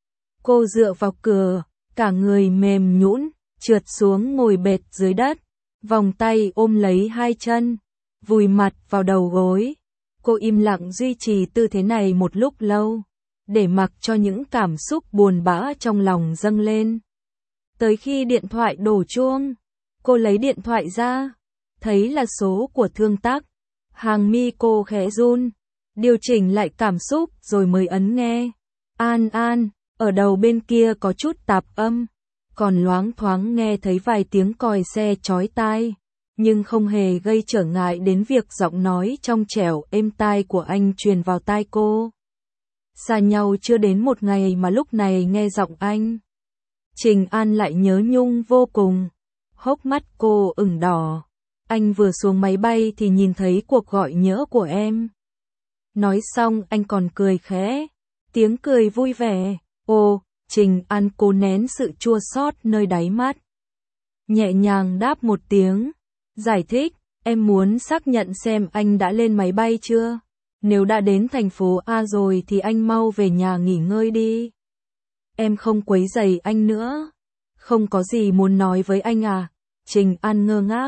Cô dựa vào cửa, cả người mềm nhũn, trượt xuống ngồi bệt dưới đất, vòng tay ôm lấy hai chân, vùi mặt vào đầu gối. Cô im lặng duy trì tư thế này một lúc lâu, để mặc cho những cảm xúc buồn bã trong lòng dâng lên. Tới khi điện thoại đổ chuông, cô lấy điện thoại ra, thấy là số của Thương Tác. Hàng mi cô khẽ run, điều chỉnh lại cảm xúc rồi mới ấn nghe. An An, ở đầu bên kia có chút tạp âm, còn loáng thoáng nghe thấy vài tiếng còi xe chói tai, nhưng không hề gây trở ngại đến việc giọng nói trong trẻo êm tai của anh truyền vào tai cô. Xa nhau chưa đến một ngày mà lúc này nghe giọng anh, Trình An lại nhớ nhung vô cùng, hốc mắt cô ửng đỏ. Anh vừa xuống máy bay thì nhìn thấy cuộc gọi nhỡ của em. Nói xong anh còn cười khẽ, tiếng cười vui vẻ. Ồ, Trình An cố nén sự chua xót nơi đáy mắt, nhẹ nhàng đáp một tiếng, giải thích, em muốn xác nhận xem anh đã lên máy bay chưa. Nếu đã đến thành phố A rồi thì anh mau về nhà nghỉ ngơi đi. Em không quấy rầy anh nữa. Không có gì muốn nói với anh à? Trình An ngơ ngác.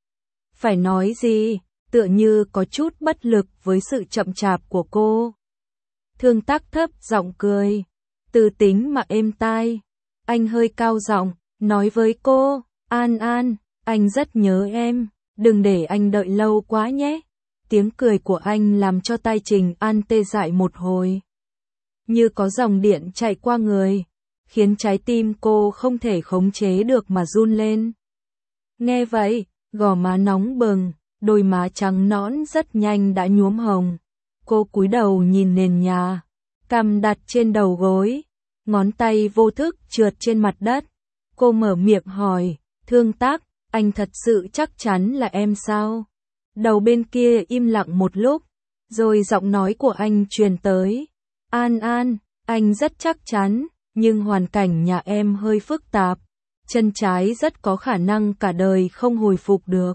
Phải nói gì, tựa như có chút bất lực với sự chậm chạp của cô. Thương Tác thấp giọng cười, từ tính mà êm tai. Anh hơi cao giọng, nói với cô, An An, anh rất nhớ em, đừng để anh đợi lâu quá nhé. Tiếng cười của anh làm cho tai Trình An tê dại một hồi, như có dòng điện chạy qua người, khiến trái tim cô không thể khống chế được mà run lên. Nghe vậy, gò má nóng bừng, đôi má trắng nõn rất nhanh đã nhuốm hồng. Cô cúi đầu nhìn nền nhà, cằm đặt trên đầu gối, ngón tay vô thức trượt trên mặt đất. Cô mở miệng hỏi, Thương Tác, anh thật sự chắc chắn là em sao? Đầu bên kia im lặng một lúc, rồi giọng nói của anh truyền tới. An An, anh rất chắc chắn, nhưng hoàn cảnh nhà em hơi phức tạp. Chân trái rất có khả năng cả đời không hồi phục được.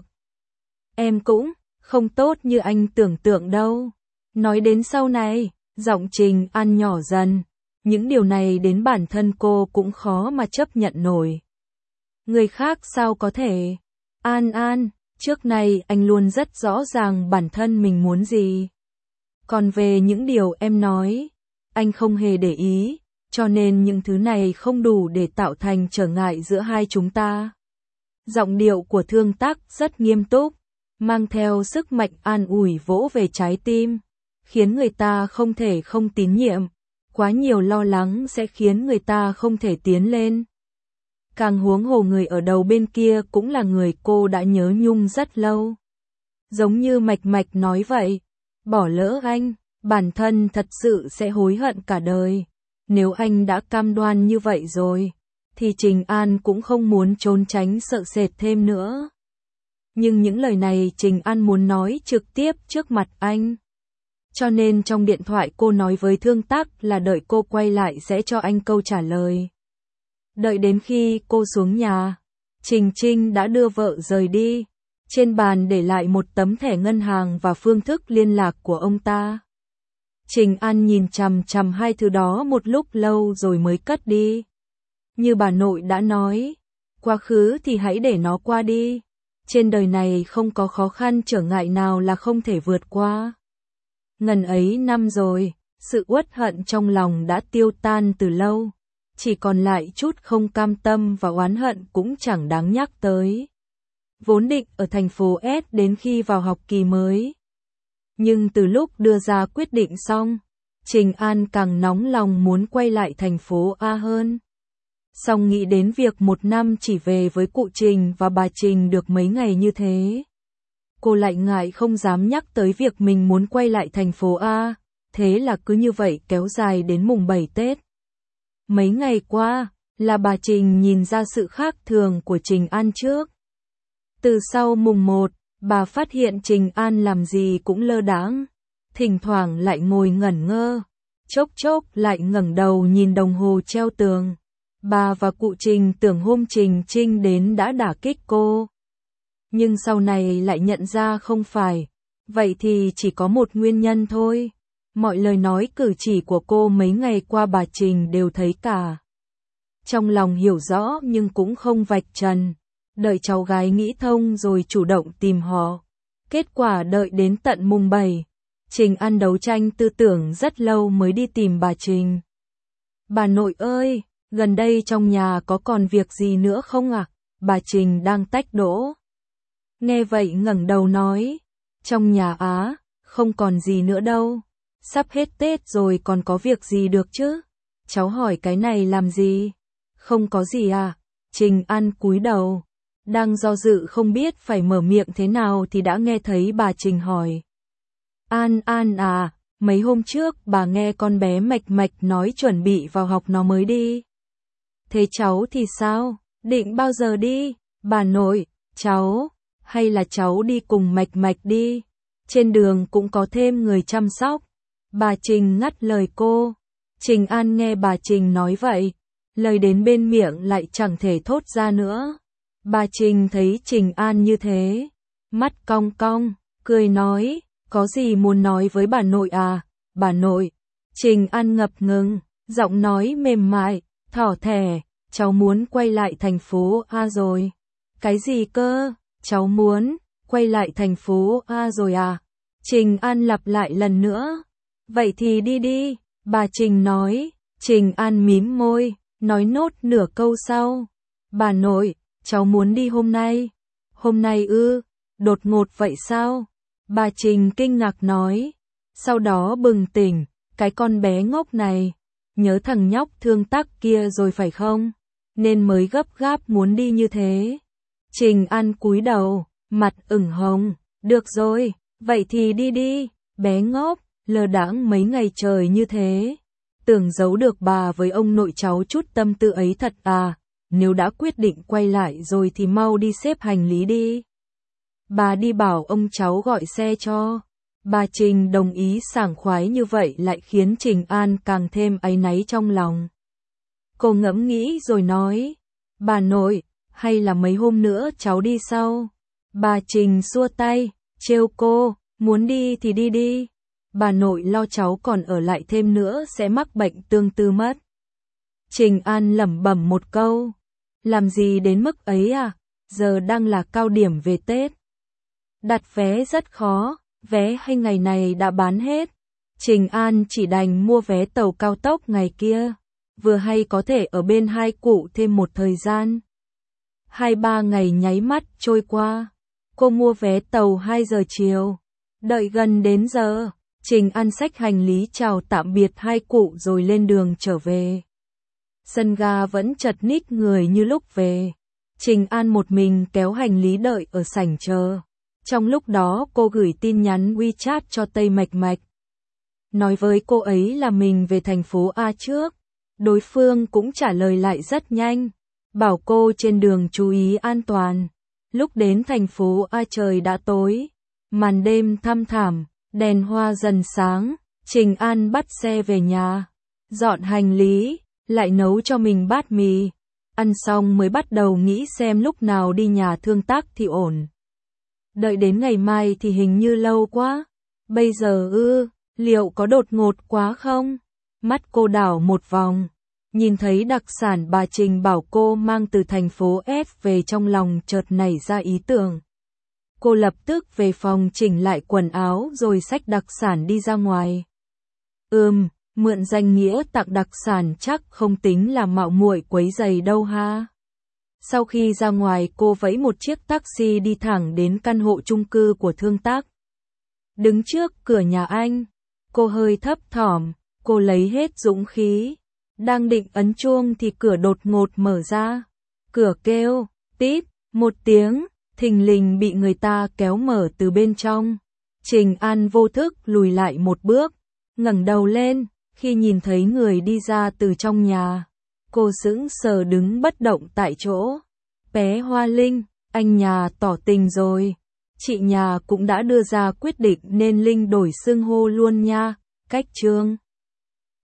Em cũng không tốt như anh tưởng tượng đâu. Nói đến sau này, giọng Trình An nhỏ dần. Những điều này đến bản thân cô cũng khó mà chấp nhận nổi. Người khác sao có thể? An An, trước này anh luôn rất rõ ràng bản thân mình muốn gì. Còn về những điều em nói, anh không hề để ý, cho nên những thứ này không đủ để tạo thành trở ngại giữa hai chúng ta. Giọng điệu của Thương Tác rất nghiêm túc, mang theo sức mạnh an ủi vỗ về trái tim, khiến người ta không thể không tín nhiệm. Quá nhiều lo lắng sẽ khiến người ta không thể tiến lên. Càng huống hồ người ở đầu bên kia cũng là người cô đã nhớ nhung rất lâu. Giống như Mạch Mạch nói vậy, bỏ lỡ anh, bản thân thật sự sẽ hối hận cả đời. Nếu anh đã cam đoan như vậy rồi, thì Trình An cũng không muốn trốn tránh sợ sệt thêm nữa. Nhưng những lời này Trình An muốn nói trực tiếp trước mặt anh. Cho nên trong điện thoại cô nói với Thương Tác là đợi cô quay lại sẽ cho anh câu trả lời. Đợi đến khi cô xuống nhà, Trình Trinh đã đưa vợ rời đi. Trên bàn để lại một tấm thẻ ngân hàng và phương thức liên lạc của ông ta. Trình An nhìn chằm chằm hai thứ đó một lúc lâu rồi mới cất đi. Như bà nội đã nói, quá khứ thì hãy để nó qua đi. Trên đời này không có khó khăn trở ngại nào là không thể vượt qua. Ngần ấy năm rồi, sự uất hận trong lòng đã tiêu tan từ lâu. Chỉ còn lại chút không cam tâm và oán hận cũng chẳng đáng nhắc tới. Vốn định ở thành phố S đến khi vào học kỳ mới. Nhưng từ lúc đưa ra quyết định xong, Trình An càng nóng lòng muốn quay lại thành phố A hơn. Song nghĩ đến việc một năm chỉ về với cụ Trình và bà Trình được mấy ngày như thế. Cô lại ngại không dám nhắc tới việc mình muốn quay lại thành phố A, thế là cứ như vậy kéo dài đến mùng bảy Tết. Mấy ngày qua, là bà Trình nhìn ra sự khác thường của Trình An trước. Từ sau mùng một, bà phát hiện Trình An làm gì cũng lơ đãng, thỉnh thoảng lại ngồi ngẩn ngơ, chốc chốc lại ngẩng đầu nhìn đồng hồ treo tường. Bà và cụ Trình tưởng hôm Trình Trinh đến đã đả kích cô. Nhưng sau này lại nhận ra không phải, vậy thì chỉ có một nguyên nhân thôi. Mọi lời nói cử chỉ của cô mấy ngày qua bà Trình đều thấy cả. Trong lòng hiểu rõ nhưng cũng không vạch trần. Đợi cháu gái nghĩ thông rồi chủ động tìm họ. Kết quả đợi đến tận mùng bảy. Trình An đấu tranh tư tưởng rất lâu mới đi tìm bà Trình. Bà nội ơi, gần đây trong nhà có còn việc gì nữa không ạ? À? Bà Trình đang tách đỗ. Nghe vậy ngẩng đầu nói. Trong nhà á, không còn gì nữa đâu. Sắp hết Tết rồi còn có việc gì được chứ? Cháu hỏi cái này làm gì? Không có gì à? Trình An cúi đầu. Đang do dự không biết phải mở miệng thế nào thì đã nghe thấy bà Trình hỏi. An An à, mấy hôm trước bà nghe con bé Mạch Mạch nói chuẩn bị vào học nó mới đi. Thế cháu thì sao? Định bao giờ đi? Bà nội, cháu, hay là cháu đi cùng Mạch Mạch đi? Trên đường cũng có thêm người chăm sóc. Bà Trình ngắt lời cô. Trình An nghe bà Trình nói vậy, lời đến bên miệng lại chẳng thể thốt ra nữa. Bà Trình thấy Trình An như thế, mắt cong cong, cười nói, có gì muốn nói với bà nội à? Bà nội. Trình An ngập ngừng, giọng nói mềm mại, thỏ thẻ, cháu muốn quay lại thành phố A rồi. Cái gì cơ? Cháu muốn quay lại thành phố A rồi à? Trình An lặp lại lần nữa. Vậy thì đi đi, bà Trình nói. Trình An mím môi, nói nốt nửa câu sau. Bà nội, cháu muốn đi hôm nay. Hôm nay ư? Đột ngột vậy sao? Bà Trình kinh ngạc nói. Sau đó bừng tỉnh, cái con bé ngốc này, nhớ thằng nhóc thương tắc kia rồi phải không? Nên mới gấp gáp muốn đi như thế. Trình An cúi đầu, mặt ửng hồng. Được rồi, vậy thì đi đi, bé ngốc, lờ đãng mấy ngày trời như thế. Tưởng giấu được bà với ông nội cháu chút tâm tư ấy thật à? Nếu đã quyết định quay lại rồi thì mau đi xếp hành lý đi. Bà đi bảo ông cháu gọi xe cho. Bà Trình đồng ý sảng khoái như vậy lại khiến Trình An càng thêm áy náy trong lòng. Cô ngẫm nghĩ rồi nói, bà nội, hay là mấy hôm nữa cháu đi sau. Bà Trình xua tay, trêu cô, muốn đi thì đi đi. Bà nội lo cháu còn ở lại thêm nữa sẽ mắc bệnh tương tư mất. Trình An lẩm bẩm một câu, làm gì đến mức ấy à, giờ đang là cao điểm về Tết. Đặt vé rất khó, vé hay ngày này đã bán hết. Trình An chỉ đành mua vé tàu cao tốc ngày kia, vừa hay có thể ở bên hai cụ thêm một thời gian. Hai ba ngày nháy mắt trôi qua, cô mua vé tàu hai giờ chiều. Đợi gần đến giờ, Trình An xách hành lý chào tạm biệt hai cụ rồi lên đường trở về. Sân ga vẫn chật ních người như lúc về. Trình An một mình kéo hành lý đợi ở sảnh chờ. Trong lúc đó cô gửi tin nhắn WeChat cho Tây Mạch Mạch. Nói với cô ấy là mình về thành phố A trước. Đối phương cũng trả lời lại rất nhanh. Bảo cô trên đường chú ý an toàn. Lúc đến thành phố A trời đã tối. Màn đêm thăm thẳm, đèn hoa dần sáng. Trình An bắt xe về nhà. Dọn hành lý, lại nấu cho mình bát mì. Ăn xong mới bắt đầu nghĩ xem lúc nào đi nhà thương tác thì ổn. Đợi đến ngày mai thì hình như lâu quá. Bây giờ ư, Liệu có đột ngột quá không? Mắt cô đảo một vòng, nhìn thấy đặc sản bà Trình bảo cô mang từ thành phố F về, trong lòng chợt nảy ra ý tưởng. Cô lập tức về phòng chỉnh lại quần áo rồi xách đặc sản đi ra ngoài. Ừm, mượn danh nghĩa tặng đặc sản chắc không tính là mạo muội quấy giày đâu ha. Sau khi ra ngoài cô vẫy một chiếc taxi đi thẳng đến căn hộ chung cư của Thương Tác. Đứng trước cửa nhà anh, cô hơi thấp thỏm, cô lấy hết dũng khí. Đang định ấn chuông thì cửa đột ngột mở ra. Cửa kêu, tít, một tiếng, thình lình bị người ta kéo mở từ bên trong. Trình An vô thức lùi lại một bước, ngẩng đầu lên, khi nhìn thấy người đi ra từ trong nhà. Cô sững sờ đứng bất động tại chỗ. Bé Hoa Linh, anh nhà tỏ tình rồi. Chị nhà cũng đã đưa ra quyết định nên Linh đổi xưng hô luôn nha. Cách chương